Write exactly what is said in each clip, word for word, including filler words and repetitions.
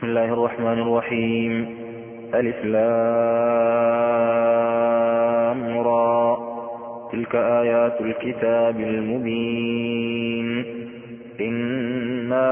بسم الله الرحمن الرحيم. ألف لام را. تلك آيات الكتاب المبين. إنا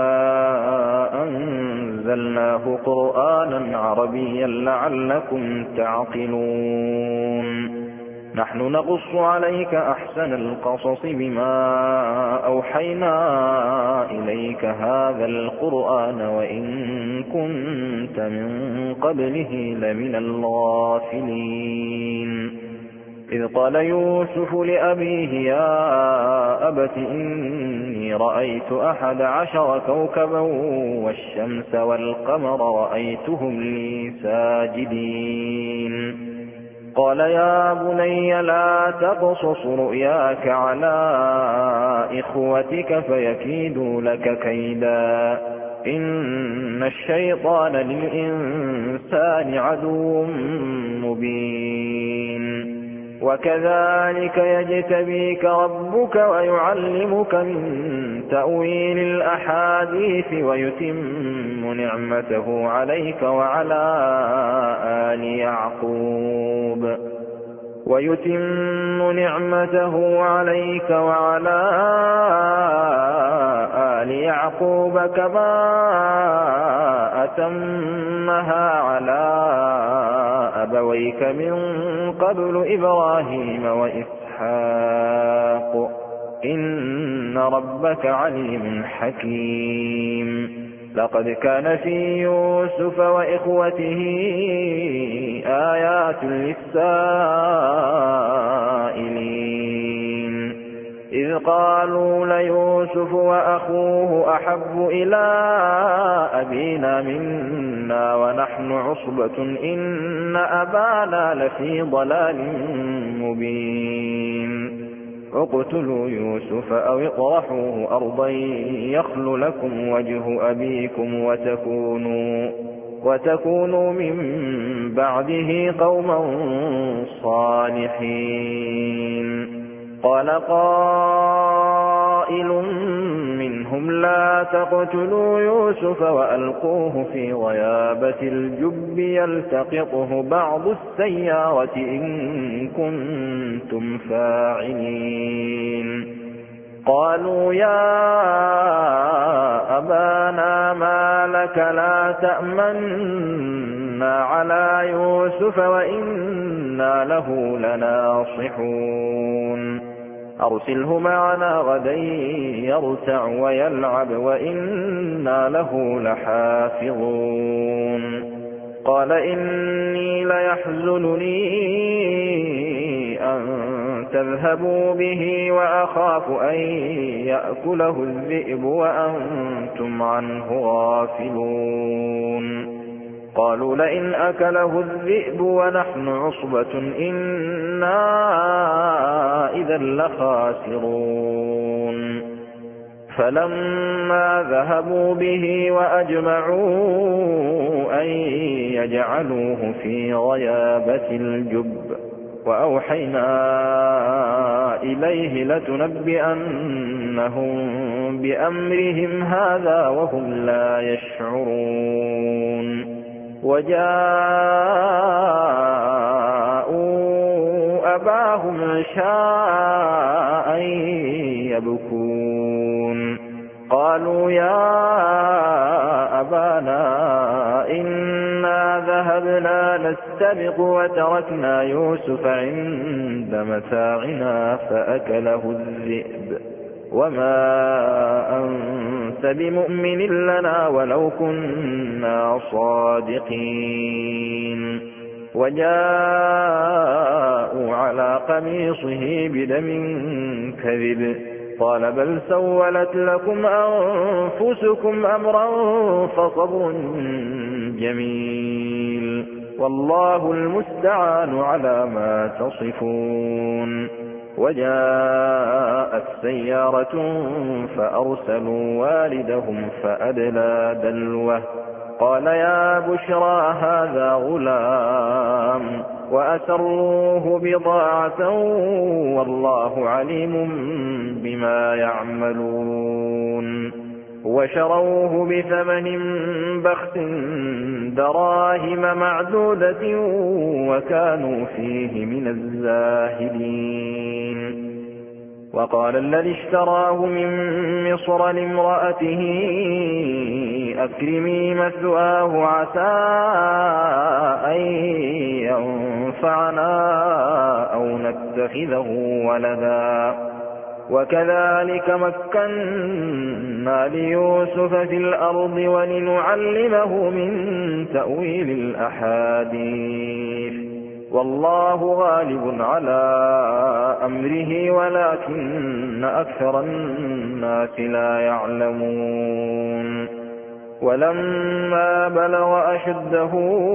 أنزلناه قرآنا عربيا لعلكم تعقلون. نحن نقص عليك أحسن القصص بما أوحينا إليك هذا القرآن وإن كنت من قبله لمن الغافلين. إذ قال يوسف لأبيه يا أبت إني رأيت أحد عشر كوكبا والشمس والقمر رأيتهم لي ساجدين. قال يا بني لا تقصص رؤياك على إخوتك فيكيدوا لك كيدا إن الشيطان للإنسان عدو مبين. وكذلك يجتبيك ربك ويعلمك من تأويل الأحاديث ويتم نعمته عليك وعلى آل يعقوب ويتم نعمته عليك وعلى آل يعقوب كما أتمها على أبويك من قبل إبراهيم وإسحاق إن ربك عليم حكيم. لقد كان في يوسف وإخوته آيات للسائلين إذ قالوا ليوسف وأخوه أحب إلى أبينا منا ونحن عصبة إن أبانا لفي ضلال مبين. اقتلوا يوسف أو اطرحوه أرضا يخل لكم وجه أبيكم وتكونوا, وتكونوا من بعده قوما صالحين. قال قائل منهم لا تقتلوا يوسف وألقوه في غيابة الجب يلتقطه بعض السيارة إن كنتم فاعلين. قالوا يا أبانا ما لك لا تأمنا على يوسف وإنا له لناصحون. أرسله معنا غدا يرتع ويلعب وإنا له لحافظون. قال إني ليحزنني أن تذهبوا به وأخاف أن يأكله الذئب وأنتم عنه غافلون. قالوا لئن أكله الذئب ونحن عصبة إنا إذا لخاسرون. فلما ذهبوا به وأجمعوا أن يجعلوه في غيابة الجب وأوحينا إليه لتنبئنهم بأمرهم هذا وهم لا يشعرون. وجاءوا أباهم عشاء يبكون. قالوا يا أبانا إنا ذهبنا نستبق وتركنا يوسف عند متاعنا فأكله الذئب وما أنت بمؤمن لنا ولو كنا صادقين. وجاءوا على قميصه بدم كذب قال بل سولت لكم أنفسكم أمرا فصبر جميل والله المستعان على ما تصفون. وجاءت سيارة فأرسلوا والدهم فأدلى دلوه قال يا بشرى هذا غلام وأسروه بضاعة والله عليم بما يعملون. وشروه بثمن بخس دراهم معدودة وكانوا فيه من الزاهدين. وقال الذي اشتراه من مصر لامرأته أكرمي مثواه عسى أن ينفعنا أو نتخذه ولدا وكذلك مكنا ليوسف في الأرض ولنعلمه من تأويل الأحاديث والله غالب على أمره ولكن أكثر الناس لا يعلمون. ولما بلغ أشده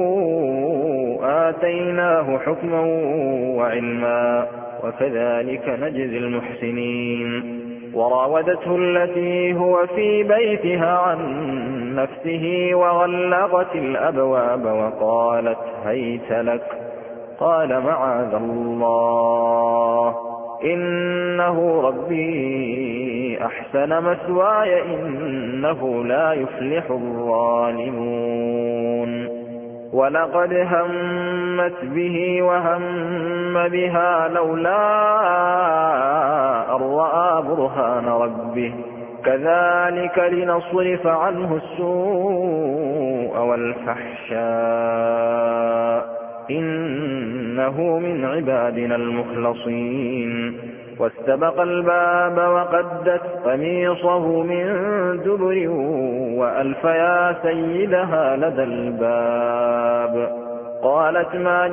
آتيناه حكما وعلما وكذلك نجزي المحسنين. وراودته التي هو في بيتها عن نفسه وغلقت الأبواب وقالت هيت لك قال معاذ الله إنه ربي أحسن مثواي إنه لا يفلح الظالمون. ولقد همت به وهم بها لولا أن رأى برهان ربه كذلك لنصرف عنه السوء والفحشاء إنه من عبادنا المخلصين. واستبق الباب وقدت قميصه من دبر وألف يا سيدها لدى الباب. قالت ما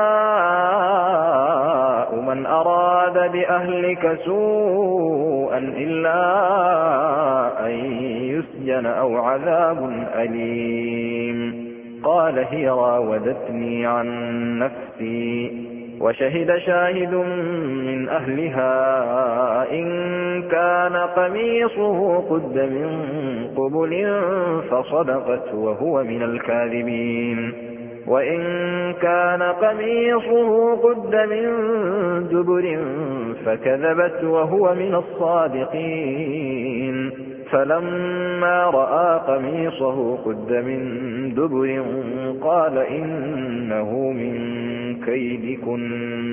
جزاء من أراد بأهلك سوءا إلا أن يسجن أو عذاب أليم. قال هي راودتني عن نفسي وشهد شاهد من أهلها إن كان قميصه قد من قبل فصدقت وهو من الكاذبين وإن كان قميصه قد من دبر فكذبت وهو من الصادقين. فلما رأى قميصه قد من دبر قال إنه من كيدكن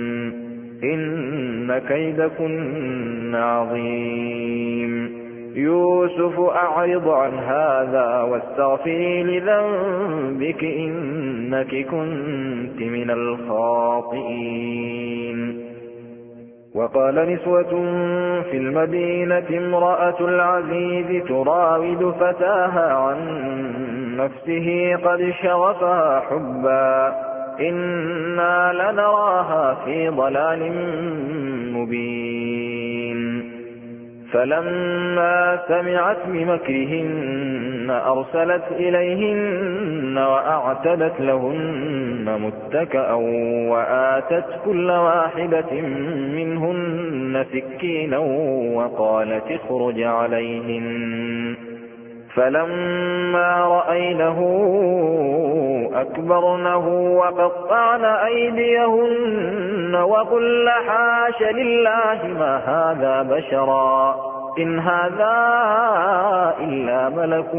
إن كيدكن عظيم. يوسف أعرض عن هذا واستغفري لذنبك إنك كنت من الخاطئين. وقال نسوة في المدينة امرأة العزيز تراود فتاها عن نفسه قد شغفها حبا إنا لنراها في ضلال مبين. فلما سمعت بمكرهن أرسلت إليهن وأعتدت لهن متكأ وآتت كل واحدة منهن سكينا وقالت اخرج عليهن. فلما رأينه أكبرنه وقطعن أيديهن وقلن حاش لله ما هذا بشرا إن هذا إلا ملك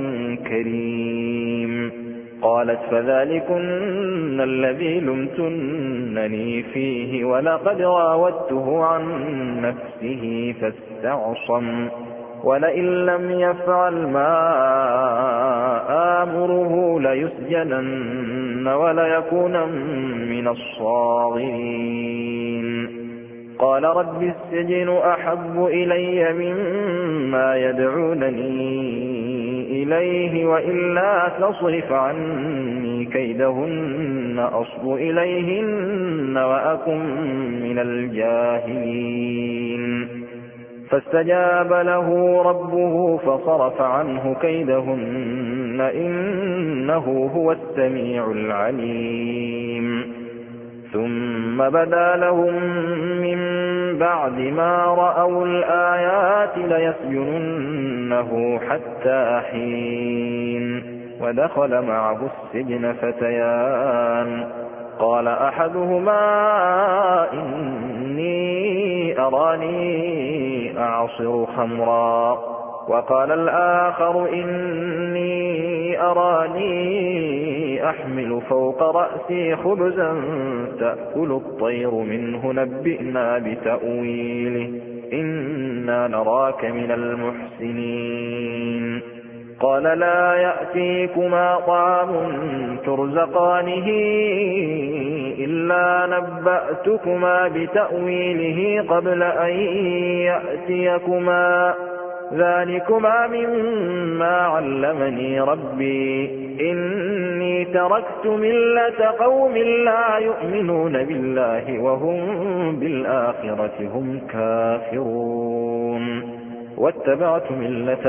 كريم. قالت فذلكن الذي لمتنني فيه ولقد راودته عن نفسه فاستعصم ولئن لم يفعل ما آمره ليسجنن وليكون من الصاغرين. قال رب السجن أحب إلي مما يدعونني إليه وإلا تصرف عني كيدهن أصب إليهن وأكن من الجاهلين. فاستجاب له ربه فصرف عنه كيدهن إنه هو السميع العليم. ثم بدا لهم من بعد ما رأوا الآيات ليسجننه حتى حين. ودخل معه السجن فتيان قال أحدهما إني أراني أعصر خمرا وقال الآخر إني أراني أحمل فوق رأسي خبزا تأكل الطير منه نبئنا بتأويله إنا نراك من المحسنين قال لا يأتيكما طعام ترزقانه إلا نبأتكما بتأويله قبل أن يأتيكما ذلكما مما علمني ربي إني تركت ملة قوم لا يؤمنون بالله وهم بالآخرة هم كافرون واتبعت ملة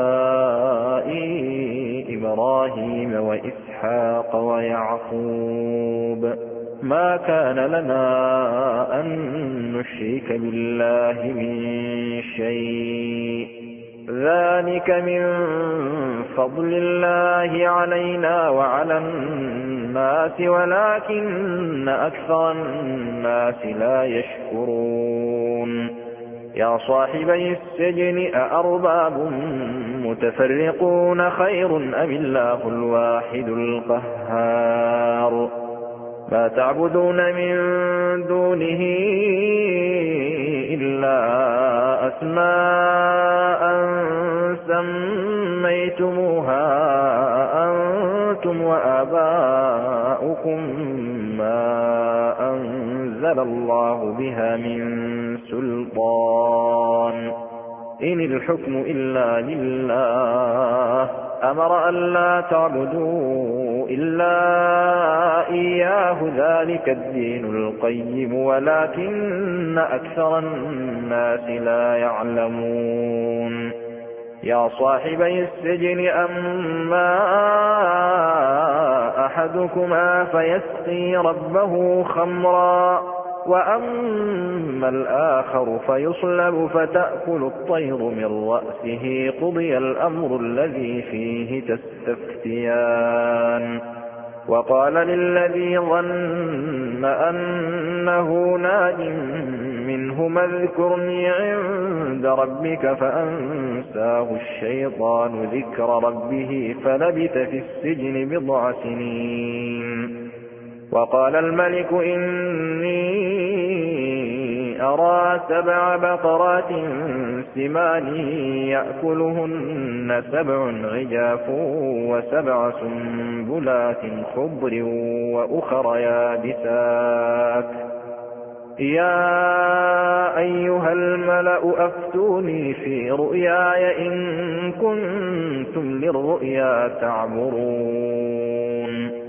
آبائي إبراهيم وإسحاق ويعقوب ما كان لنا أن نشرك بالله من شيء ذلك من فضل الله علينا وعلى الناس ولكن أكثر الناس لا يشكرون يا صاحبي السجن أأرباب متفرقون خير أم الله الواحد القهار ما تعبدون من دونه إلا أسماء سميتموها أنتم وآباؤكم ما أنزل الله بها من سلطان إن الحكم إلا لله أمر أن لا تعبدوا إلا إياه ذلك الدين القيم ولكن أكثر الناس لا يعلمون يا صاحبي السجن أما أحدكما فيسقي ربه خمرا وأما الآخر فيصلب فتأكل الطير من رأسه قضي الأمر الذي فيه تستفتيان وقال للذي ظن أنه ناج منهما اذكرني عند ربك فأنساه الشيطان ذكر ربه فلبث في السجن بضع سنين وقال الملك إني أرى سبع بقرات سمان يأكلهن سبع عجاف وسبع سنبلات خضر وأخر يابسات يا أيها الملأ أفتوني في رؤياي إن كنتم للرؤيا تعبرون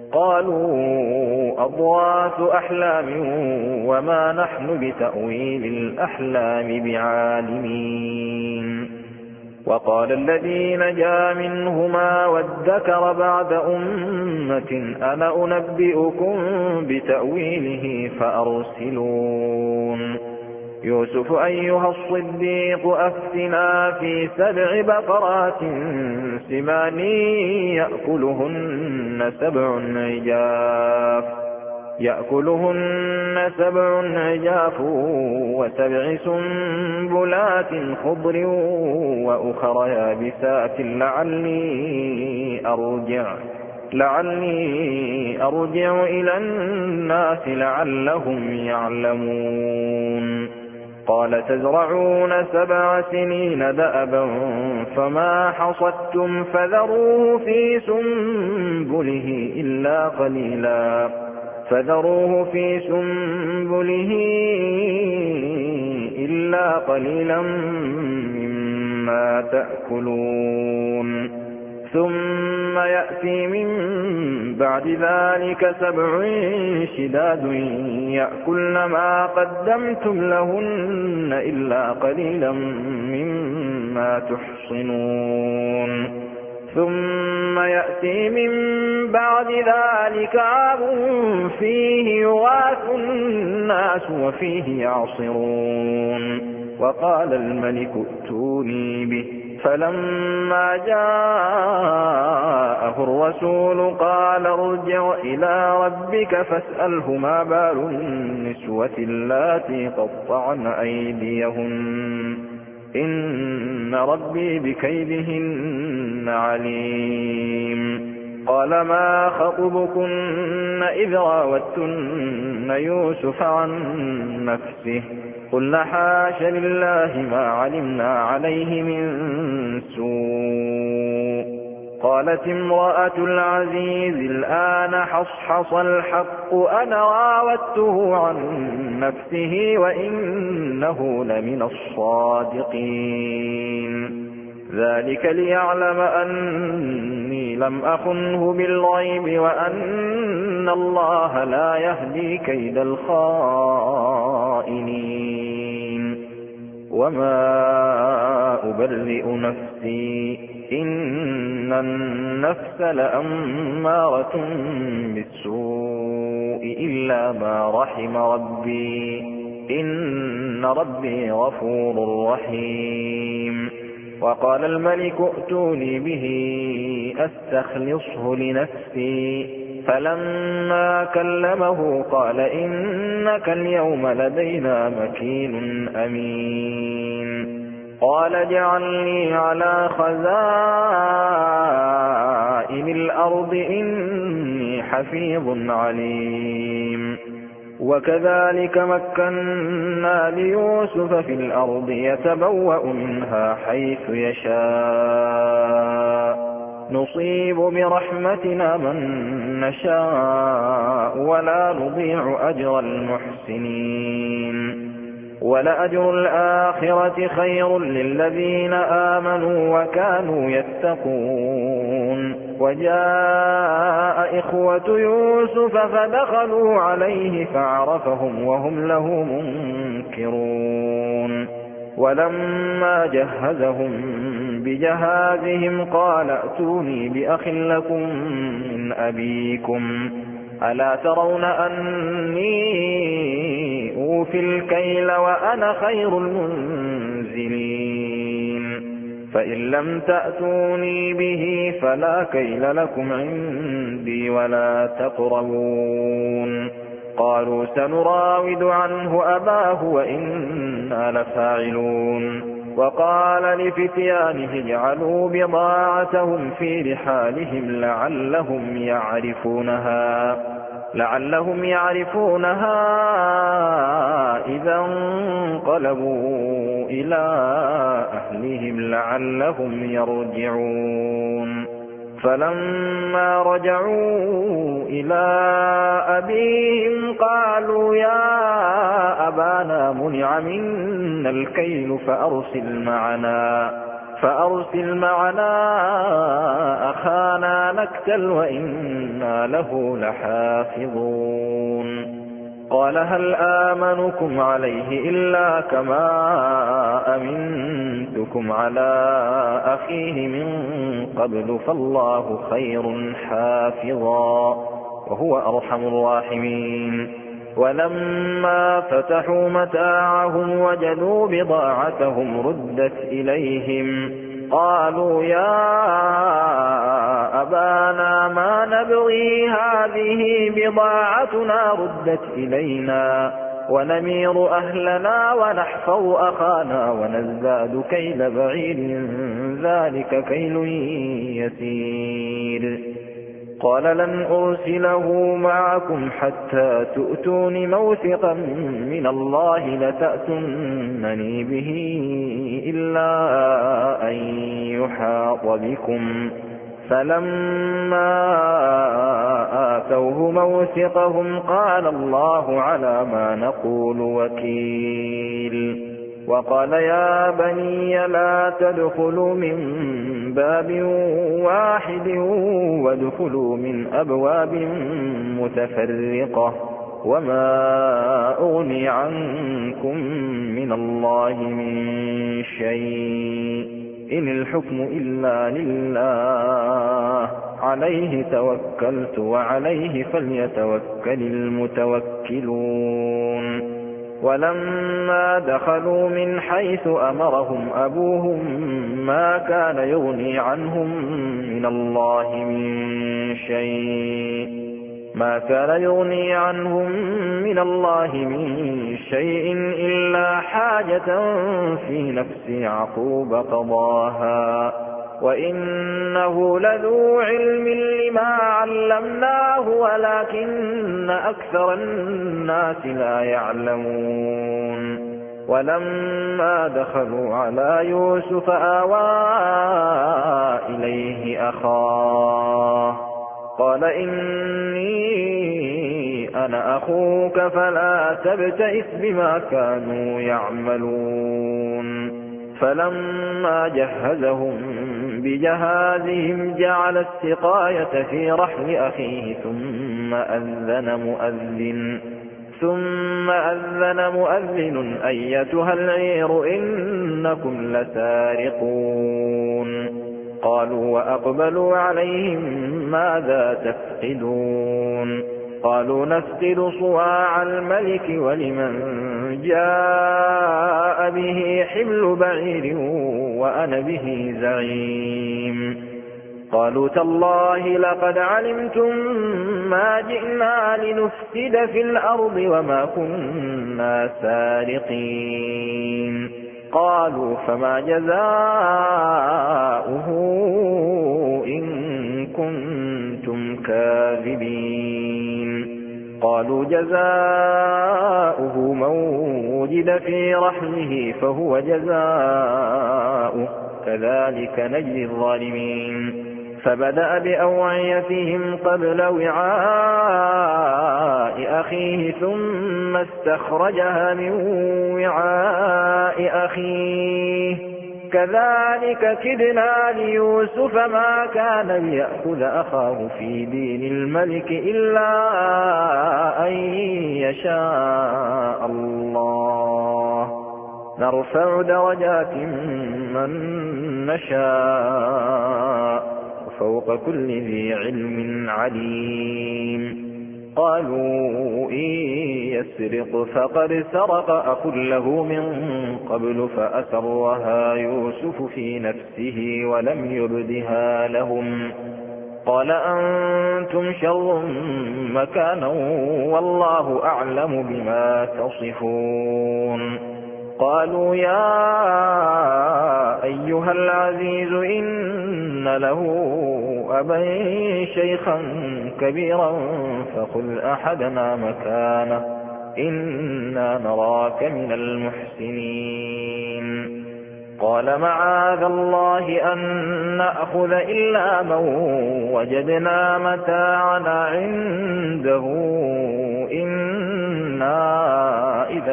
قالوا أضغاث أحلام وما نحن بتأويل الأحلام بعالمين وقال الذي نجا منهما وادكر بعد أمة أنا أنبئكم بتأويله فأرسلون يوسف أيها الصديق أفتنا في سبع بقرات سمان يأكلهن سبع عجاف يأكلهن سبع عجاف وسبع سنبلات خضر وأخر يابسات لعلي أرجع لعلي أرجع إلى الناس لعلهم يعلمون قال تزرعون سبع سنين دأبا فما حصدتم فذروه في سنبله إلا قليلا فذروه في سنبله إلا قليلا مما تأكلون ثم يأتي من بعد ذلك سبع شداد يأكلن ما قدمتم لهن إلا قليلا مما تحصنون ثم يأتي من بعد ذلك عام فيه يغاث الناس وفيه يعصرون وقال الملك ائتوني به فلما جاءه الرسول قال ارجع إلى ربك فاسأله ما بال النسوة اللاتي قطعن أيديهن إن ربي بكيدهن عليم قال ما خطبكن إذ راوتن يوسف عن نفسه قلنا حاش لله ما علمنا عليه من سوء قالت امرأة العزيز الآن حصحص الحق أنا راودته عن نفسه وإنه لمن الصادقين ذلك ليعلم أني لم أخنه بالغيب وأن الله لا يهدي كيد الخائنين وما أبرئ نفسي إن النفس لأمارة بالسوء إلا ما رحم ربي إن ربي غفور رحيم وقال الملك ائتوني به أستخلصه لنفسي فلما كلمه قال إنك اليوم لدينا مكين أمين قال اجعلني على خزائن الأرض إني حفيظ عليم وكذلك مكنا ليوسف في الأرض يتبوأ منها حيث يشاء نصيب برحمتنا من نشاء ولا نضيع أجر المحسنين ولأجر الآخرة خير للذين آمنوا وكانوا يتقون وجاء إخوة يوسف فدخلوا عليه فعرفهم وهم له منكرون ولما جهزهم بجهازهم قال ائتوني بأخ لكم من أبيكم ألا ترون أني أوفي الكيل وأنا خير المنزلين فإن لم تأتوني به فلا كيل لكم عندي ولا تقربون قالوا سنراود عنه أباه وإنا لفاعلون وقال لفتيانه اجعلوا بضاعتهم في رحالهم لعلهم يعرفونها لعلهم يعرفونها إذا انقلبوا إلى أهلهم لعلهم يرجعون فلما رجعوا إلى أبيهم قالوا يا أبانا منع منا الكيل فأرسل معنا فأرسل معنا أخانا نكتل وإنا له لحافظون قال هل آمنكم عليه إلا كما أمنتكم على أخيه من قبل فالله خير حافظا وهو أرحم الراحمين ولما فتحوا متاعهم وجدوا بضاعتهم ردت إليهم قالوا يا أبانا ما نبغي هذه بضاعتنا ردت إلينا ونمير أهلنا ونحفظ أخانا ونزداد كيل بعير ذلك كيل يسير قال لن أرسله معكم حتى تؤتون موثقا من الله لتأتونني به إلا أن يحاط بكم فلما آتوه موثقهم قال الله على ما نقول وكيل وقال يا بني لا تدخلوا من باب واحد وادخلوا من أبواب متفرقة وما أغني عنكم من الله من شيء إن الحكم إلا لله عليه توكلت وعليه فليتوكل المتوكلون ولما دخلوا من حيث أمرهم أبوهم ما كان يغني عنهم من الله من شيء ما كان يغني عنهم من الله من شيء إلا حاجة في نفس يعقوب قضاها وإنه لذو علم لما علمناه ولكن أكثر الناس لا يعلمون ولما دخلوا على يوسف آوى إليه أخاه قال إني أنا أخوك فلا تبتئس بما كانوا يعملون فلما جهزهم بجهازهم جعل السقاية في رحل أخيه ثم أذن مؤذن ثم أذن مؤذن أيتها العير إنكم لسارقون قالوا وأقبلوا عليهم ماذا تفقدون قالوا نفقد صواع الملك ولمن جاء به حمل بعير وأنا به زعيم قالوا تالله لقد علمتم ما جئنا لنفسد في الأرض وما كنا سارقين قالوا فما جزاؤه إن كنتم كاذبين قالوا جزاؤه من وجد في رحله فهو جزاؤه كذلك نجزي الظالمين فبدأ بأوعيتهم قبل وعاء أخيه ثم استخرجها من وعاء أخيه كذلك كدنا ليوسف ما كان ليأخذ أخاه في دين الملك إلا أن يشاء الله نرفع درجات من نشاء وفوق كل ذي علم عليم قالوا إن يسرق فقد سرق أخ له من قبل فأسرها يوسف في نفسه ولم يبدها لهم قال أنتم شر مكانا والله أعلم بما تصفون قالوا يا أيها العزيز إن له أبا شيخا كبيرا فخذ أحدنا مكانه إنا نراك من المحسنين قال معاذ الله أن نأخذ إلا من وجدنا متاعنا عنده إنا إذا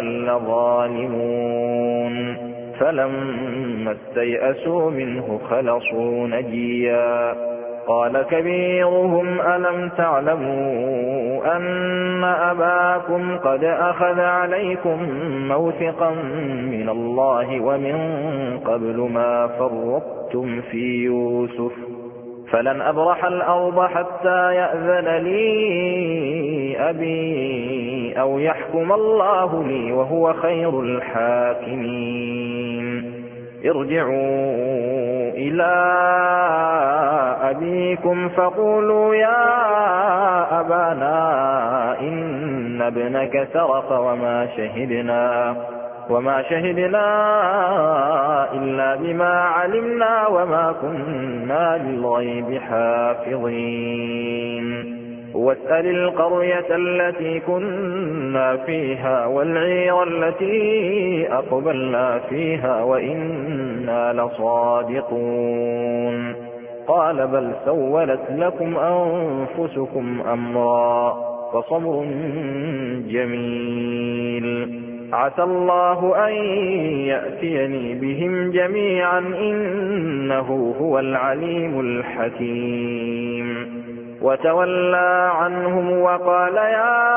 لظالمون فلما استيئسوا منه خلصوا نجيا قال كبيرهم ألم تعلموا أن أباكم قد أخذ عليكم موثقا من الله ومن قبل ما فرطتم في يوسف فلن أبرح الأرض حتى يأذن لي أبي أو يحكم الله لي وهو خير الحاكمين ارجعوا إلى أبيكم فقولوا يا أبانا إن ابنك سرق وما شهدنا وما شهدنا إلا بما علمنا وما كنا للغيب حافظين واسأل القرية التي كنا فيها والعير التي أقبلنا فيها وإنا لصادقون قال بل سولت لكم أنفسكم أمرا فصبر جميل عسى الله أن يأتيني بهم جميعا إنه هو العليم الحكيم وتولى عنهم وقال يا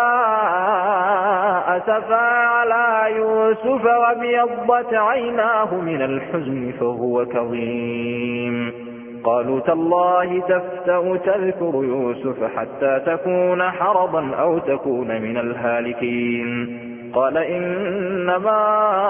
أسفا على يوسف وابيضت عيناه من الحزن فهو كظيم قالوا تالله تفتأ تذكر يوسف حتى تكون حرضا أو تكون من الهالكين قال إنما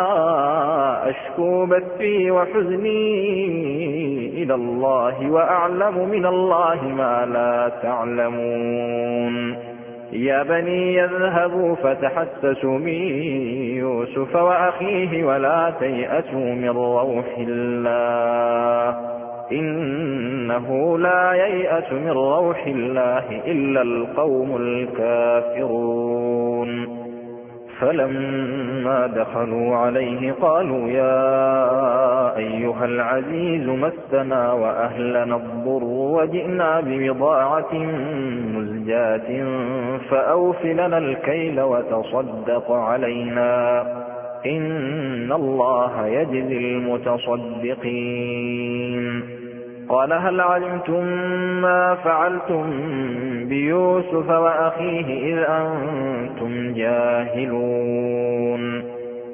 أشكو بثي وحزني إلى الله وأعلم من الله ما لا تعلمون يا بني يذهبوا فتحسسوا من يوسف وأخيه ولا تيأسوا من روح الله إنه لا ييأس من روح الله إلا القوم الكافرون فلما دخلوا عليه قالوا يا أيها العزيز مسنا وأهلنا الضر وجئنا ببضاعة مزجاة فأوف لنا الكيل وتصدق علينا إن الله يجزي المتصدقين قال هل علمتم ما فعلتم بيوسف وأخيه إذ أنتم جاهلون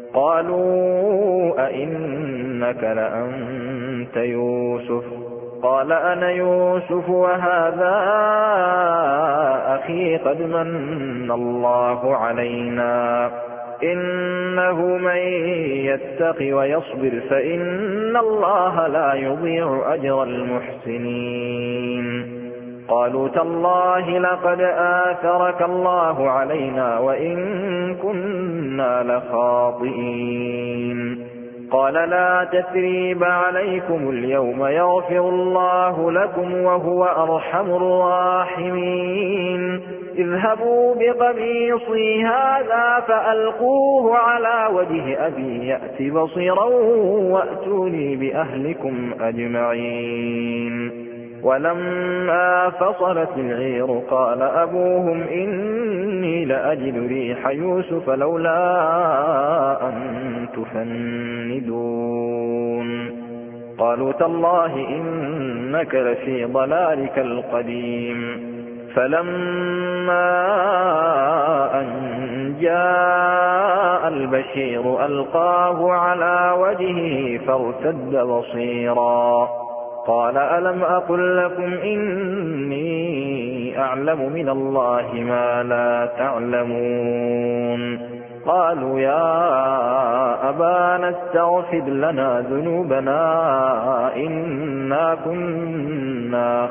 قالوا أئنك لأنت يوسف قال أنا يوسف وهذا أخي قد من الله علينا إنه من يتق ويصبر فإن الله لا يضيع أجر المحسنين قالوا تالله لقد آثرك الله علينا وإن كنا لخاطئين قال لا تثريب عليكم اليوم يغفر الله لكم وهو أرحم الراحمين اذهبوا بقميصي هذا فألقوه على وجه أبي يأت بصيرا وأتوني بأهلكم أجمعين ولما فصلت العير قال أبوهم إني لأجد ريح يوسف لولا أن تفندون قالوا تالله إنك لفي ضلالك القديم فلما أن جاء البشير ألقاه على وجهه فارتد بصيرا قال ألم أقل لكم إني أعلم من الله ما لا تعلمون قالوا يا أبانا استغفر لنا ذنوبنا إنا كنا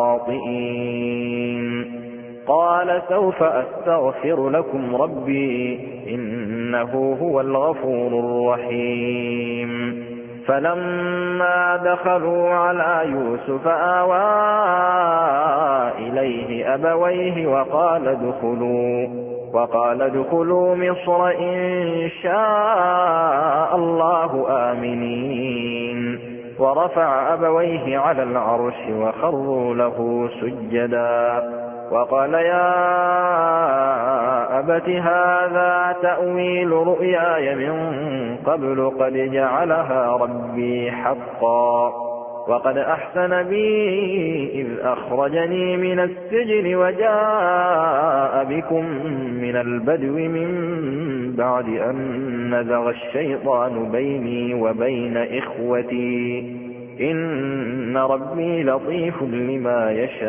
خاطئين قال سوف أستغفر لكم ربي إنه هو الغفور الرحيم فلما دخلوا على يوسف آوى إليه أبويه وقال ادخلوا وقال ادخلوا مصر إن شاء الله آمنين ورفع أبويه على العرش وخروا له سجدا وقال يا أبت هذا تأويل رؤياي من قبل قد جعلها ربي حقا وقد أحسن بي إذ أخرجني من السجن وجاء بكم من البدو من بعد أن نزغ الشيطان بيني وبين إخوتي إن ربي لطيف لما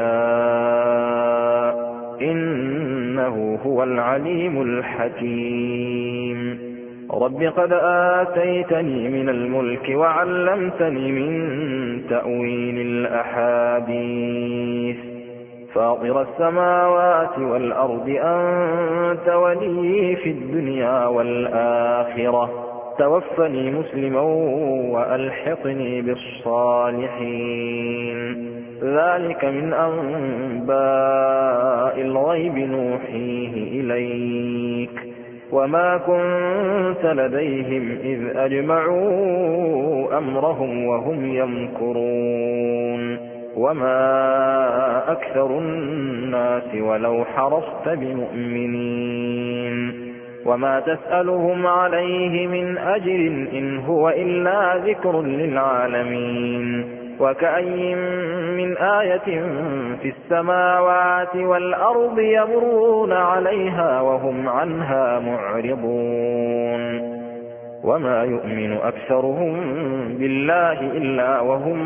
يشاء إنه هو العليم الحكيم رب قد آتيتني من الملك وعلمتني من تأويل الأحاديث فاطر السماوات والأرض أنت ولي في الدنيا والآخرة توفني مسلما وألحقني بالصالحين ذلك من أنباء الغيب نوحيه إليك وما كنت لديهم إذ أجمعوا أمرهم وهم يمكرون وما أكثر الناس ولو حرصت بمؤمنين وما تسألهم عليه من أجر إن هو إلا ذكر للعالمين وكأي من آية في السماوات والأرض يمرون عليها وهم عنها معرضون وما يؤمن أكثرهم بالله إلا وهم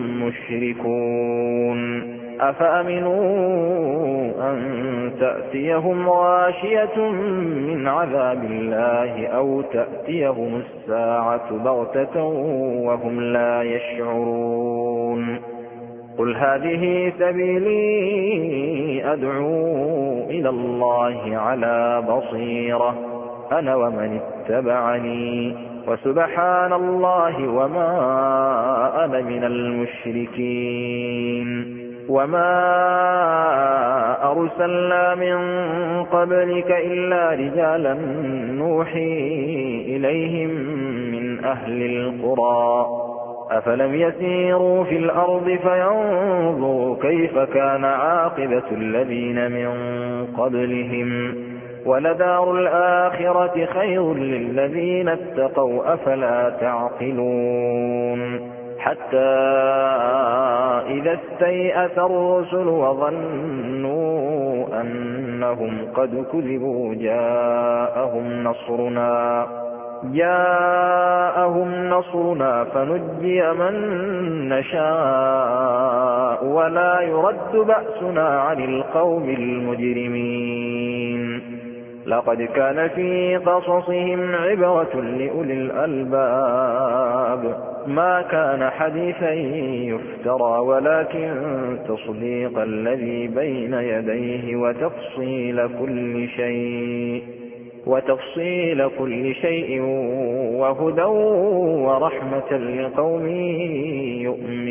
مشركون أفأمنوا أن تأتيهم غاشية من عذاب الله أو تأتيهم الساعة بغتة وهم لا يشعرون قل هذه سبيلي أدعو إلى الله على بصيرة أنا ومن اتبعني وسبحان الله وما أنا من المشركين وما أرسلنا من قبلك إلا رجالا نوحي إليهم من أهل القرى أفلم يسيروا في الأرض فينظروا كيف كان عاقبة الذين من قبلهم ولدار الآخرة خير للذين اتقوا أفلا تعقلون حتى إذا استيأس الرسل وظنوا أنهم قد كذبوا جاءهم نصرنا جاءهم نصرنا فنجي من نشاء ولا يرد بأسنا عن القوم المجرمين لقد كان في قصصهم عبرة لأولي الألباب ما كان حديثا يفترى ولكن تصديق الذي بين يديه وتفصيل كل شيء وتفصيل كل شيء وهدى ورحمة لقوم يؤمنون